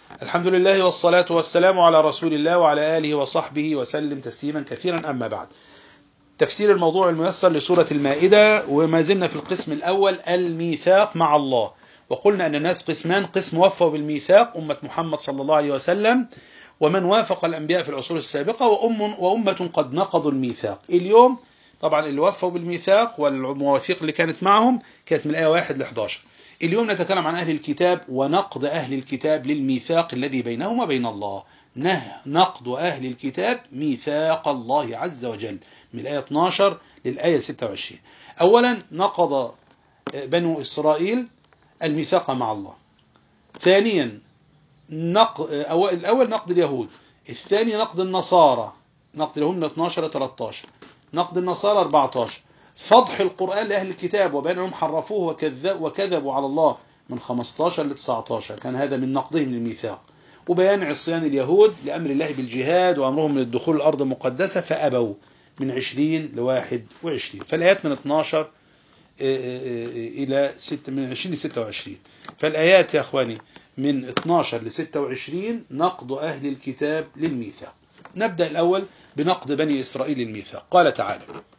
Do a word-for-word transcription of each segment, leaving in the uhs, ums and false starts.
الحمد لله والصلاة والسلام على رسول الله وعلى آله وصحبه وسلم تسليما كثيرا. أما بعد، تفسير الموضوع الميسر لسورة المائدة، وما زلنا في القسم الأول الميثاق مع الله. وقلنا أن الناس قسمان: قسم وفوا بالميثاق أمة محمد صلى الله عليه وسلم، ومن وافق الأنبياء في العصور السابقة، وأم وأمة قد نقضوا الميثاق. اليوم طبعا اللي وفوا بالميثاق والمواثيق اللي كانت معهم كانت من الآية واحد ل إحدى عشر. اليوم نتكلم عن أهل الكتاب ونقض أهل الكتاب للميثاق الذي بينهم وبين الله. نقض أهل الكتاب ميثاق الله عز وجل من الآية اثني عشر للآية ستة وعشرين. أولا نقض بنو إسرائيل الميثاق مع الله. ثانيا نقض الأول نقض اليهود، الثاني نقض النصارى، نقض لهم من اثني عشر ل ثلاثة عشر، نقض النصارى أربعة عشر، فضح القرآن لأهل الكتاب وبينهم حرفوه وكذبوا على الله من خمسة عشر ل تسعة عشر، كان هذا من نقضهم للميثاق. وبيان عصيان اليهود لأمر الله بالجهاد وأمرهم من الدخول الأرض المقدسة فأبوا من عشرين ل واحد وعشرين. فالآيات من اثني عشر إلى ستة، من عشرين ل ستة وعشرين. فالآيات يا أخواني من اثني عشر ل ستة وعشرين نقض أهل الكتاب للميثاق. نبدأ الأول بنقض بني إسرائيل للميثاق. قال تعالى: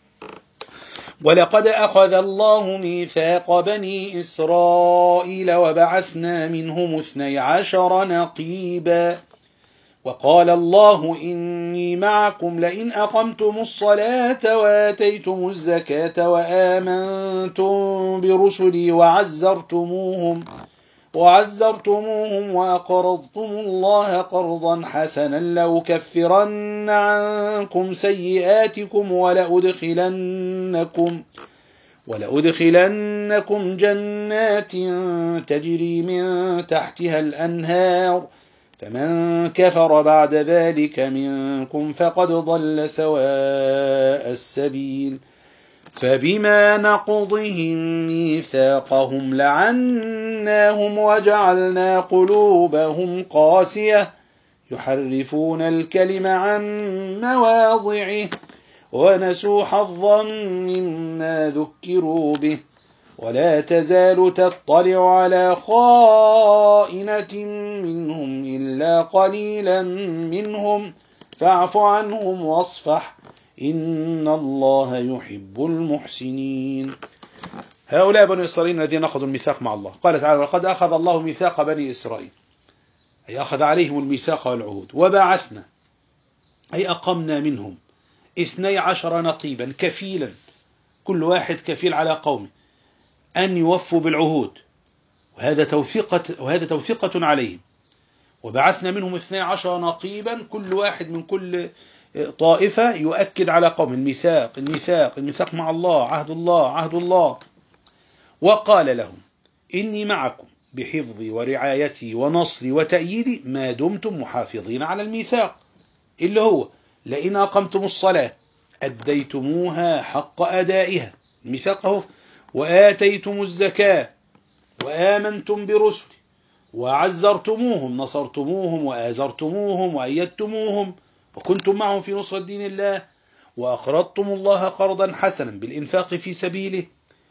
ولقد أخذ الله ميثاق بني إسرائيل وبعثنا منهم اثني عشر نقيبا وقال الله إني معكم لئن أقمتم الصلاة وآتيتم الزكاة وآمنتم برسلي وعزرتموهم وعزرتموهم وأقرضتم الله قرضا حسنا لأكفرن عنكم سيئاتكم ولأدخلنكم ولأدخلنكم جنات تجري من تحتها الأنهار فمن كفر بعد ذلك منكم فقد ضل سواء السبيل. فبما نقضهم ميثاقهم لعناهم وجعلنا قلوبهم قاسية يحرفون الكلم عن مواضعه ونسوا حظا مما ذكروا به ولا تزال تطلع على خائنة منهم إلا قليلا منهم فاعف عنهم واصفح إن الله يحب المحسنين. هؤلاء بني إسرائيل الذين نقضوا الميثاق مع الله. قال تعالى: ولقد أخذ الله ميثاق بني إسرائيل، أي أخذ عليهم الميثاق والعهود. وبعثنا، أي أقمنا منهم اثني عشر نقيبا، كفيلا، كل واحد كفيل على قومه أن يوفوا بالعهود، وهذا توثيقة وهذا توثيقة عليهم. وبعثنا منهم اثني عشر نقيبا، كل واحد من كل طائفة يؤكد على قوم الميثاق الميثاق الميثاق مع الله، عهد الله عهد الله. وقال لهم: إني معكم بحفظي ورعايتي ونصري وتأييدي ما دمتم محافظين على الميثاق، اللي هو لئن أقمتم الصلاة أديتموها حق أدائها، ميثاقه، وآتيتم الزكاة وآمنتم برسلي وعزرتموهم، نصرتموهم وآزرتموهم وأيدتموهم وكنتم معهم في نصرة دين الله وأقرضتم الله قرضا حسنا بالإنفاق في سبيله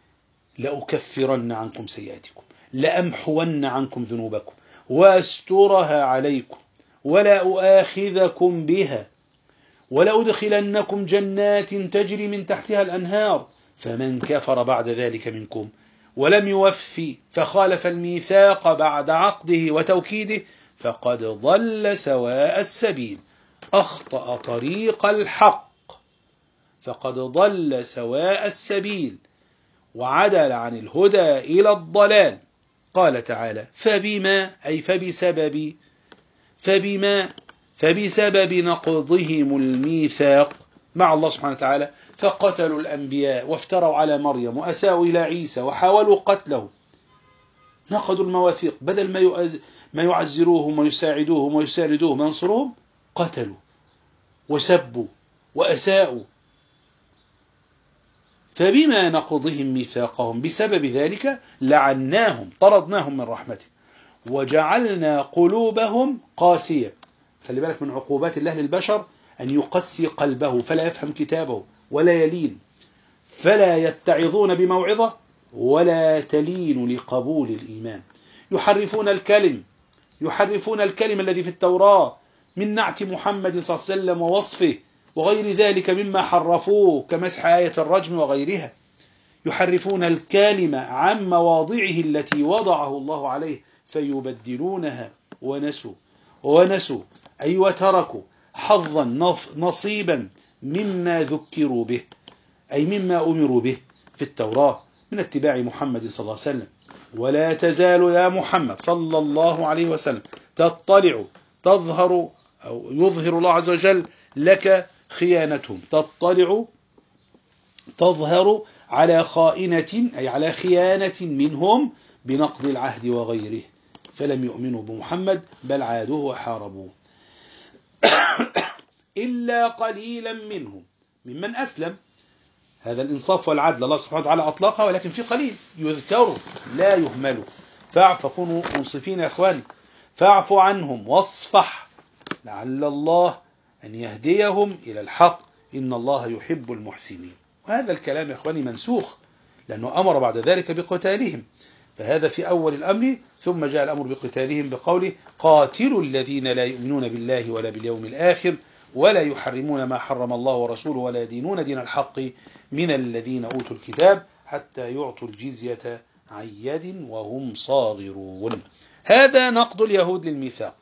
لأكفرن عنكم سيئاتكم لأمحون عنكم ذنوبكم وأسترها عليكم ولا أؤاخذكم بها ولا أدخلنكم جنات تجري من تحتها الأنهار فمن كفر بعد ذلك منكم ولم يوفي فخالف الميثاق بعد عقده وتوكيده فقد ضل سواء السبيل، أخطأ طريق الحق، فقد ضل سواء السبيل وعدل عن الهدى إلى الضلال. قال تعالى: فبما، أي فبسبب، فبما فبسبب نقضهم الميثاق مع الله سبحانه وتعالى فقتلوا الأنبياء وافتروا على مريم وأساءوا إلى عيسى وحاولوا قتله، نقضوا المواثيق، بدل ما ما يعزروهم ويساعدوهم ويساندوهم وينصروهم قتلوا وسبوا وأساءوا. فبما نقضهم ميثاقهم، بسبب ذلك لعناهم، طردناهم من رحمته، وجعلنا قلوبهم قاسية. خلي بالك من عقوبات الله للبشر أن يقسي قلبه فلا يفهم كتابه ولا يلين، فلا يتعظون بموعظة ولا تلين لقبول الإيمان، يحرفون الكلم، يحرفون الكلمة الذي في التوراة من نعت محمد صلى الله عليه وسلم ووصفه وغير ذلك مما حرفوه كمسح آية الرجم وغيرها. يحرفون الكلمة عن مواضعه التي وضعه الله عليه فيبدلونها ونسوا ونسوا أي وتركوا حظا نصيبا مما ذكروا به، أي مما أمروا به في التوراة من اتباع محمد صلى الله عليه وسلم. ولا تزال يا محمد صلى الله عليه وسلم تطلع تظهر أو يظهر الله عز وجل لك خيانتهم، تطلع تظهر على خائنة أي على خيانة منهم بنقض العهد وغيره، فلم يؤمنوا بمحمد بل عادوه وحاربوه. إلا قليلا منهم ممن أسلم. هذا الإنصاف والعدل الله سبحانه وتعالى أطلقها، ولكن في قليل يذكروا لا يهملوا. فاعف، كونوا منصفين يا أخواني، فاعف عنهم واصفح لعل الله أن يهديهم إلى الحق إن الله يحب المحسنين. وهذا الكلام يا أخواني منسوخ، لأنه أمر بعد ذلك بقتالهم، فهذا في أول الأمر، ثم جاء الأمر بقتالهم بقوله قاتلوا الذين لا يؤمنون بالله ولا باليوم الآخر ولا يحرمون ما حرم الله ورسوله ولا يدينون دين الحق من الذين أوتوا الكتاب حتى يعطوا الجزية عن يد وهم صاغرون. هذا نقض اليهود للميثاق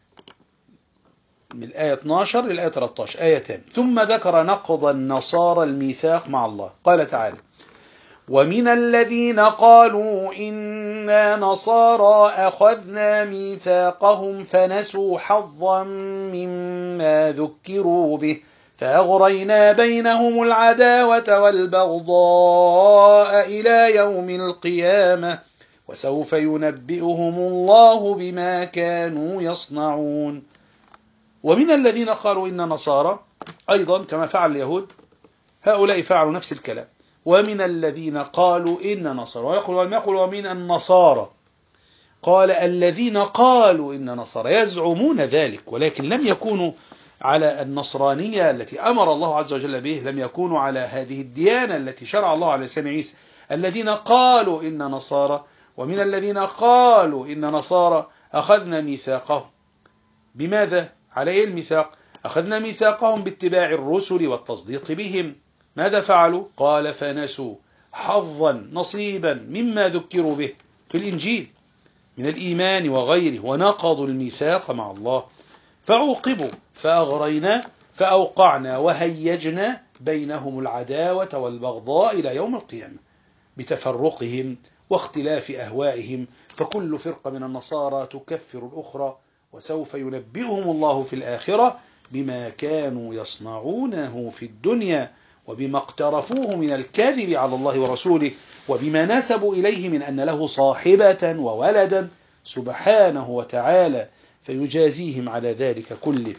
من الآية اثنتا عشرة للآية ثلاثة عشر، آيتان. ثم ذكر نقض النصارى الميثاق مع الله، قال تعالى ومن الذين قالوا إنا نصارى أخذنا ميثاقهم فنسوا حظا مما ذكروا به فأغرينا بينهم العداوة والبغضاء إلى يوم القيامة وسوف ينبئهم الله بما كانوا يصنعون. ومن الذين قالوا إنا نصارى أيضا كما فعل اليهود، هؤلاء فعلوا نفس الكلام. ومن الذين قالوا إن نصارى، ويقول ولم يقل ومن النصارى، قال الذين قالوا إن نصارى، يزعمون ذلك ولكن لم يكونوا على النصرانية التي أمر الله عز وجل به، لم يكونوا على هذه الديانة التي شرع الله على لسان عيسى. الذين قالوا إن نصارى، ومن الذين قالوا إن نصارى أخذنا ميثاقهم. بماذا؟ على إيه الميثاق؟ أخذنا ميثاقهم باتباع الرسل والتصديق بهم. ماذا فعلوا؟ قال فنسوا حظا نصيبا مما ذكروا به في الإنجيل من الإيمان وغيره، ونقضوا الميثاق مع الله فعوقبوا فأغرينا فأوقعنا وهيجنا بينهم العداوة والبغضاء إلى يوم القيامة بتفرقهم واختلاف أهوائهم، فكل فرقة من النصارى تكفر الأخرى وسوف ينبئهم الله في الآخرة بما كانوا يصنعونه في الدنيا وبما اقترفوه من الكذب على الله ورسوله وبما نسبوا إليه من أن له صاحبة وولدا سبحانه وتعالى، فيجازيهم على ذلك كله.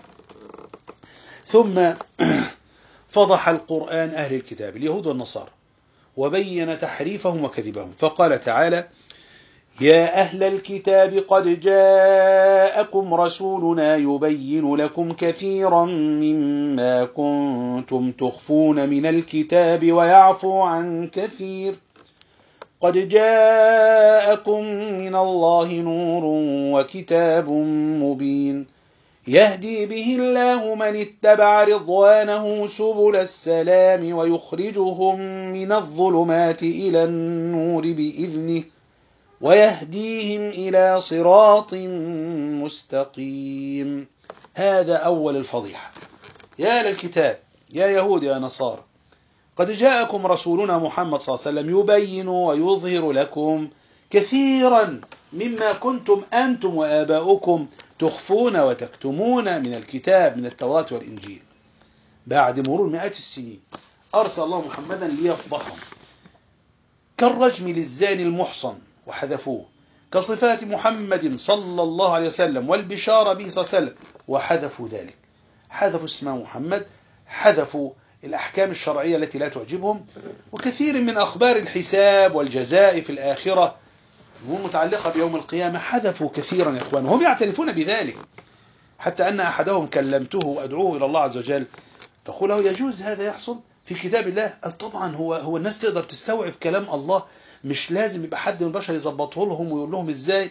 ثم فضح القرآن أهل الكتاب اليهود والنصارى وبين تحريفهم وكذبهم، فقال تعالى يا أهل الكتاب قد جاءكم رسولنا يبين لكم كثيرا مما كنتم تخفون من الكتاب ويعفو عن كثير قد جاءكم من الله نور وكتاب مبين يهدي به الله من اتبع رضوانه سبل السلام ويخرجهم من الظلمات إلى النور بإذنه ويهديهم إلى صراط مستقيم. هذا أول الفضيحة. يا للكتاب، يا يهود يا نصارى، قد جاءكم رسولنا محمد صلى الله عليه وسلم يبين ويظهر لكم كثيرا مما كنتم أنتم وآباؤكم تخفون وتكتمون من الكتاب من التوراة والإنجيل. بعد مرور مئات السنين أرسل الله محمدا ليفضحهم، كالرجم للزاني المحصن وحذفوه، كصفات محمد صلى الله عليه وسلم والبشارة به صلى الله عليه وسلم وحذفوا ذلك، حذفوا اسم محمد، حذفوا الأحكام الشرعية التي لا تعجبهم، وكثير من أخبار الحساب والجزاء في الآخرة ومتعلقة بيوم القيامة حذفوا كثيرا يا إخوان، وهم يعترفون بذلك، حتى أن أحدهم كلمته وأدعوه إلى الله عز وجل فقل له يجوز هذا يحصل في كتاب الله؟ قال طبعا هو هو الناس تقدر تستوعب كلام الله، مش لازم يبقى حد من البشر يظبطه لهم ويقول لهم ازاي.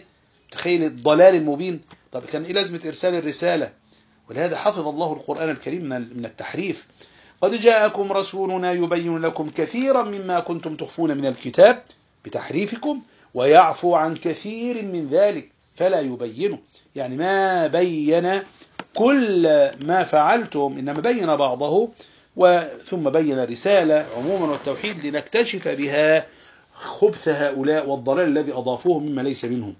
تخيل الضلال المبين. طب كان إيه لازمة إرسال الرسالة؟ ولهذا حفظ الله القرآن الكريم من التحريف. قد جاءكم رسولنا يبين لكم كثيرا مما كنتم تخفون من الكتاب بتحريفكم ويعفو عن كثير من ذلك فلا يبينه، يعني ما بين كل ما فعلتم إنما بين بعضه، ثم بين الرسالة عموما والتوحيد لنكتشف بها خبث هؤلاء والضلال الذي أضافوه مما ليس منهم.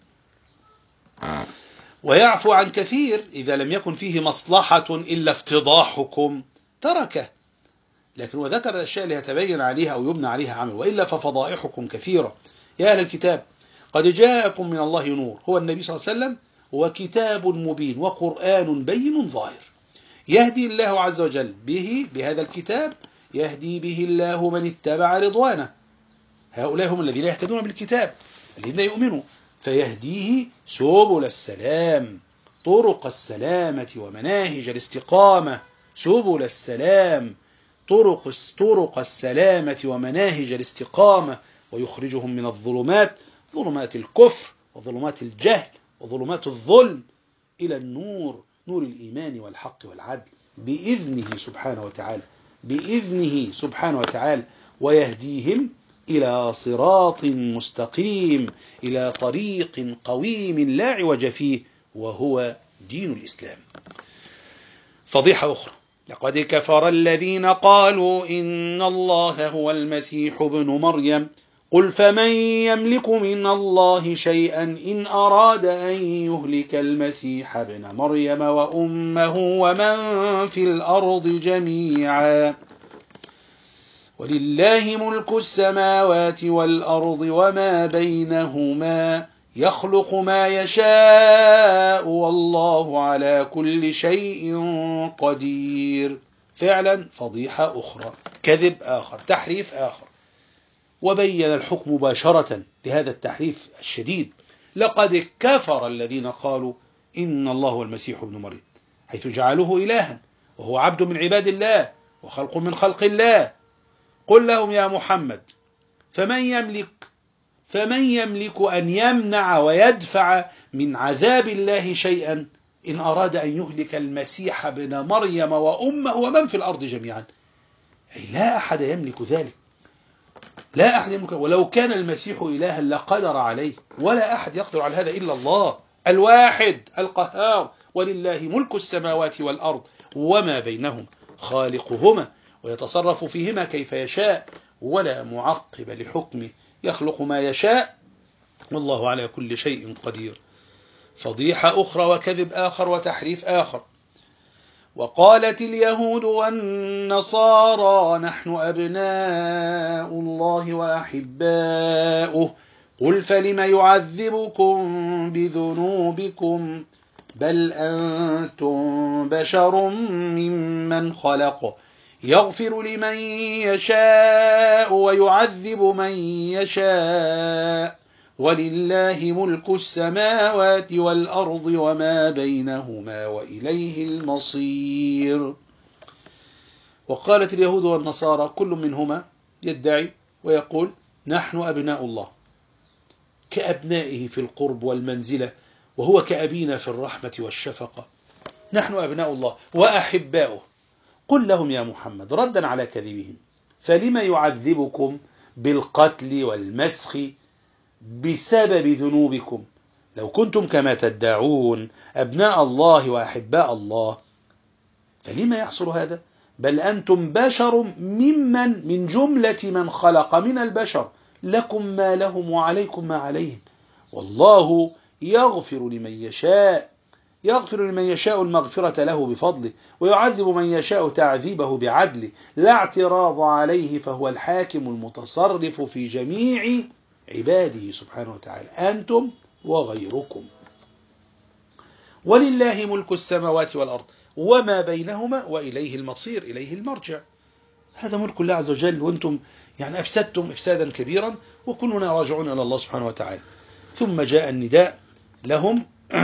ويعفو عن كثير إذا لم يكن فيه مصلحة إلا افتضاحكم تركه، لكن وذكر الأشياء اللي يتبين عليها أو يبنى عليها عمل، وإلا ففضائحكم كثيرة. يا أهل الكتاب قد جاءكم من الله نور، هو النبي صلى الله عليه وسلم، وكتاب مبين وقرآن بين ظاهر يهدي الله عز وجل به، بهذا الكتاب يهدي به الله من اتبع رضوانه. هؤلاء هم الذين يهتدون بالكتاب الذين يؤمنوا، فيهديه سبل السلام، طرق السلامة ومناهج الاستقامة، سبل السلام، طرق طرق السلامة ومناهج الاستقامة، ويخرجهم من الظلمات، ظلمات الكفر وظلمات الجهل وظلمات الظلم، إلى النور، نور الإيمان والحق والعدل، بإذنه سبحانه وتعالى، بإذنه سبحانه وتعالى، ويهديهم إلى صراط مستقيم، إلى طريق قويم لا عوج فيه، وهو دين الإسلام. فضيحة أخرى: لقد كفر الذين قالوا إن الله هو المسيح ابن مريم قل فمن يملك من الله شيئا إن أراد أن يهلك المسيح ابن مريم وأمه ومن في الأرض جميعا ولله ملك السماوات والأرض وما بينهما يخلق ما يشاء والله على كل شيء قدير. فعلا فضيحة أخرى، كذب آخر، تحريف آخر. وبين الحكم مباشرة لهذا التحريف الشديد: لقد كفر الذين قالوا إن الله هو المسيح ابن مريم، حيث جعلوه إلها وهو عبد من عباد الله وخلق من خلق الله. قل لهم يا محمد: فمن يملك فمن يملك أن يمنع ويدفع من عذاب الله شيئا إن أراد أن يهلك المسيح ابن مريم وأمه ومن في الأرض جميعا؟ أي لا أحد يملك ذلك، لا أحد يملك. ولو كان المسيح إلها لقدر عليه، ولا أحد يقدر على هذا إلا الله الواحد القهار. ولله ملك السماوات والأرض وما بينهم، خالقهما ويتصرف فيهما كيف يشاء ولا معقب لحكمه، يخلق ما يشاء والله على كل شيء قدير. فضيحة أخرى وكذب آخر وتحريف آخر: وقالت اليهود والنصارى نحن أبناء الله وأحباؤه قل فلم يعذبكم بذنوبكم بل أنتم بشر ممن خلق يغفر لمن يشاء ويعذب من يشاء ولله ملك السماوات والأرض وما بينهما وإليه المصير. وقالت اليهود والنصارى كل منهما يدعي ويقول نحن أبناء الله، كأبنائه في القرب والمنزلة، وهو كأبينا في الرحمة والشفقة. نحن أبناء الله وأحباؤه. قل لهم يا محمد ردا على كذبهم: فلم يعذبكم بالقتل والمسخ بسبب ذنوبكم؟ لو كنتم كما تدعون أبناء الله وأحباء الله فلما يحصل هذا؟ بل أنتم بشر ممن من جملة من خلق من البشر، لكم ما لهم وعليكم ما عليهم، والله يغفر لمن يشاء يغفر لمن يشاء المغفرة له بفضله ويعذب من يشاء تعذيبه بعدله، لا اعتراض عليه، فهو الحاكم المتصرف في جميع عباده سبحانه وتعالى، أنتم وغيركم. ولله ملك السماوات والأرض وما بينهما وإليه المصير، إليه المرجع. هذا ملك الله عز وجل، وأنتم يعني أفسدتم إفسادا كبيرا، وكلنا راجعون إلى الله سبحانه وتعالى. ثم جاء النداء لهم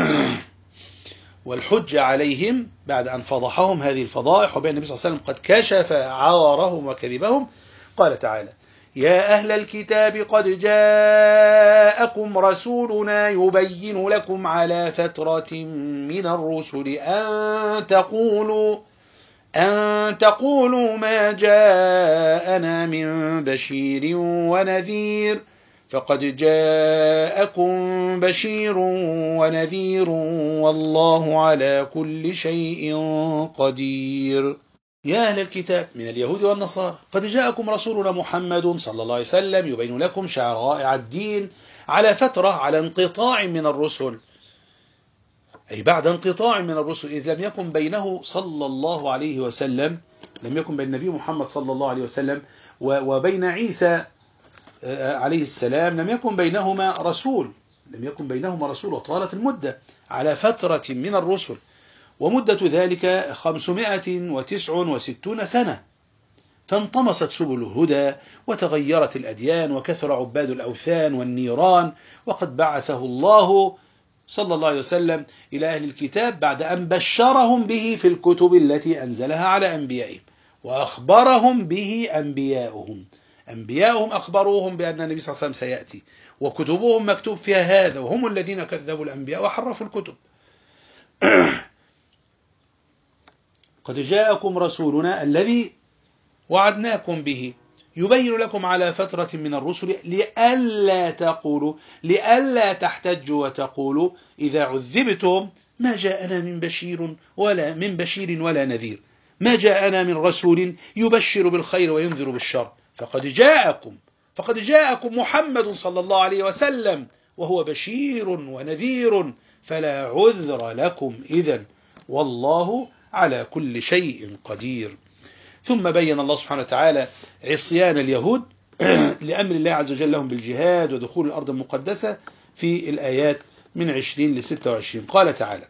والحج عليهم بعد أن فضحهم هذه الفضائح، وبين النبي صلى الله عليه وسلم قد كشف عورهم وكذبهم. قال تعالى: يا أهل الكتاب قد جاءكم رسولنا يبين لكم على فترة من الرسل أن تقولوا أن تقولوا ما جاءنا من بشير ونذير فقد جاءكم بشير ونذير والله على كل شيء قدير. يا أهل الكتاب من اليهود والنصارى قد جاءكم رسولنا محمد صلى الله عليه وسلم يبين لكم شرائع الدين على فترة، على انقطاع من الرسل، أي بعد انقطاع من الرسل، إذ لم يكن بينه صلى الله عليه وسلم لم يكن بين النبي محمد صلى الله عليه وسلم وبين عيسى عليه السلام لم يكن بينهما رسول لم يكن بينهما رسول وطالت المدة على فترة من الرسل، ومدة ذلك خمسمائة وتسعة وستون سنة، فانطمست سبل الهدى وتغيرت الأديان وكثر عباد الأوثان والنيران، وقد بعثه الله صلى الله عليه وسلم إلى أهل الكتاب بعد أن بشرهم به في الكتب التي أنزلها على أنبيائهم، وأخبرهم به أنبياؤهم أنبياؤهم أخبروهم بأن النبي صلى الله عليه وسلم سيأتي، وكتبهم مكتوب فيها هذا، وهم الذين كذبوا الأنبياء وحرفوا الكتب. قد جاءكم رسولنا الذي وعدناكم به يبين لكم على فترة من الرسل لئلا تقولوا لئلا تحتجوا وتقولوا إذا عذبتم ما جاءنا من بشير ولا من بشير ولا نذير، ما جاءنا من رسول يبشر بالخير وينذر بالشر، فقد جاءكم فقد جاءكم محمد صلى الله عليه وسلم وهو بشير ونذير فلا عذر لكم إذن والله على كل شيء قدير. ثم بين الله سبحانه وتعالى عصيان اليهود لأمر الله عز وجل لهم بالجهاد ودخول الأرض المقدسة في الآيات من عشرين لستة وعشرين. قال تعالى: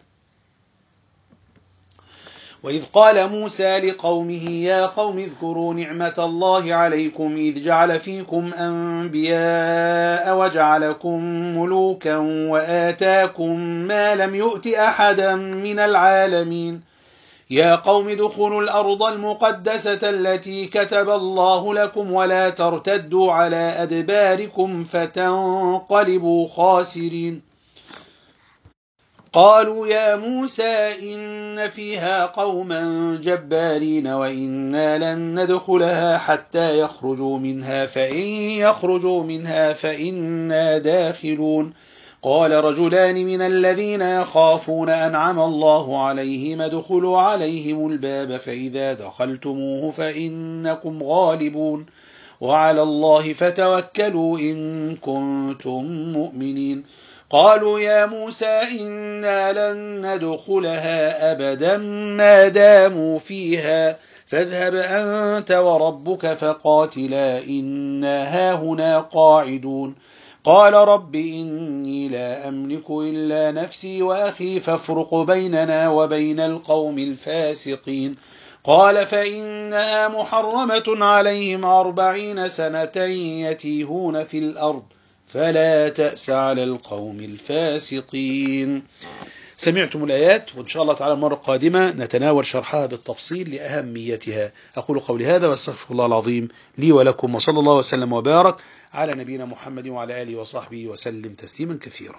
وإذ قال موسى لقومه يا قوم اذكروا نعمة الله عليكم إذ جعل فيكم أنبياء وجعلكم ملوكا وآتاكم ما لم يؤت أحدا من العالمين يا قوم ادخلوا الأرض المقدسة التي كتب الله لكم ولا ترتدوا على أدباركم فتنقلبوا خاسرين. قالوا يا موسى إن فيها قوما جبارين وإنا لن ندخلها حتى يخرجوا منها فإن يخرجوا منها فإنا داخلون. قال رجلان من الذين يخافون أنعم الله عليهم ادخلوا عليهم الباب فإذا دخلتموه فإنكم غالبون وعلى الله فتوكلوا إن كنتم مؤمنين. قالوا يا موسى إنا لن ندخلها أبدا ما داموا فيها فاذهب أنت وربك فقاتلا إنا هاهنا قاعدون. قال رب إني لا أملك إلا نفسي وأخي فافرق بيننا وبين القوم الفاسقين. قال فإنها محرمة عليهم أربعين سنة يتيهون في الأرض فلا تأس على القوم الفاسقين. سمعتم الآيات، وإن شاء الله تعالى المرة القادمة نتناول شرحها بالتفصيل لأهميتها. أقول قولي هذا واستغفر الله العظيم لي ولكم، وصلى الله وسلم وبارك على نبينا محمد وعلى آله وصحبه وسلم تسليما كثيرا.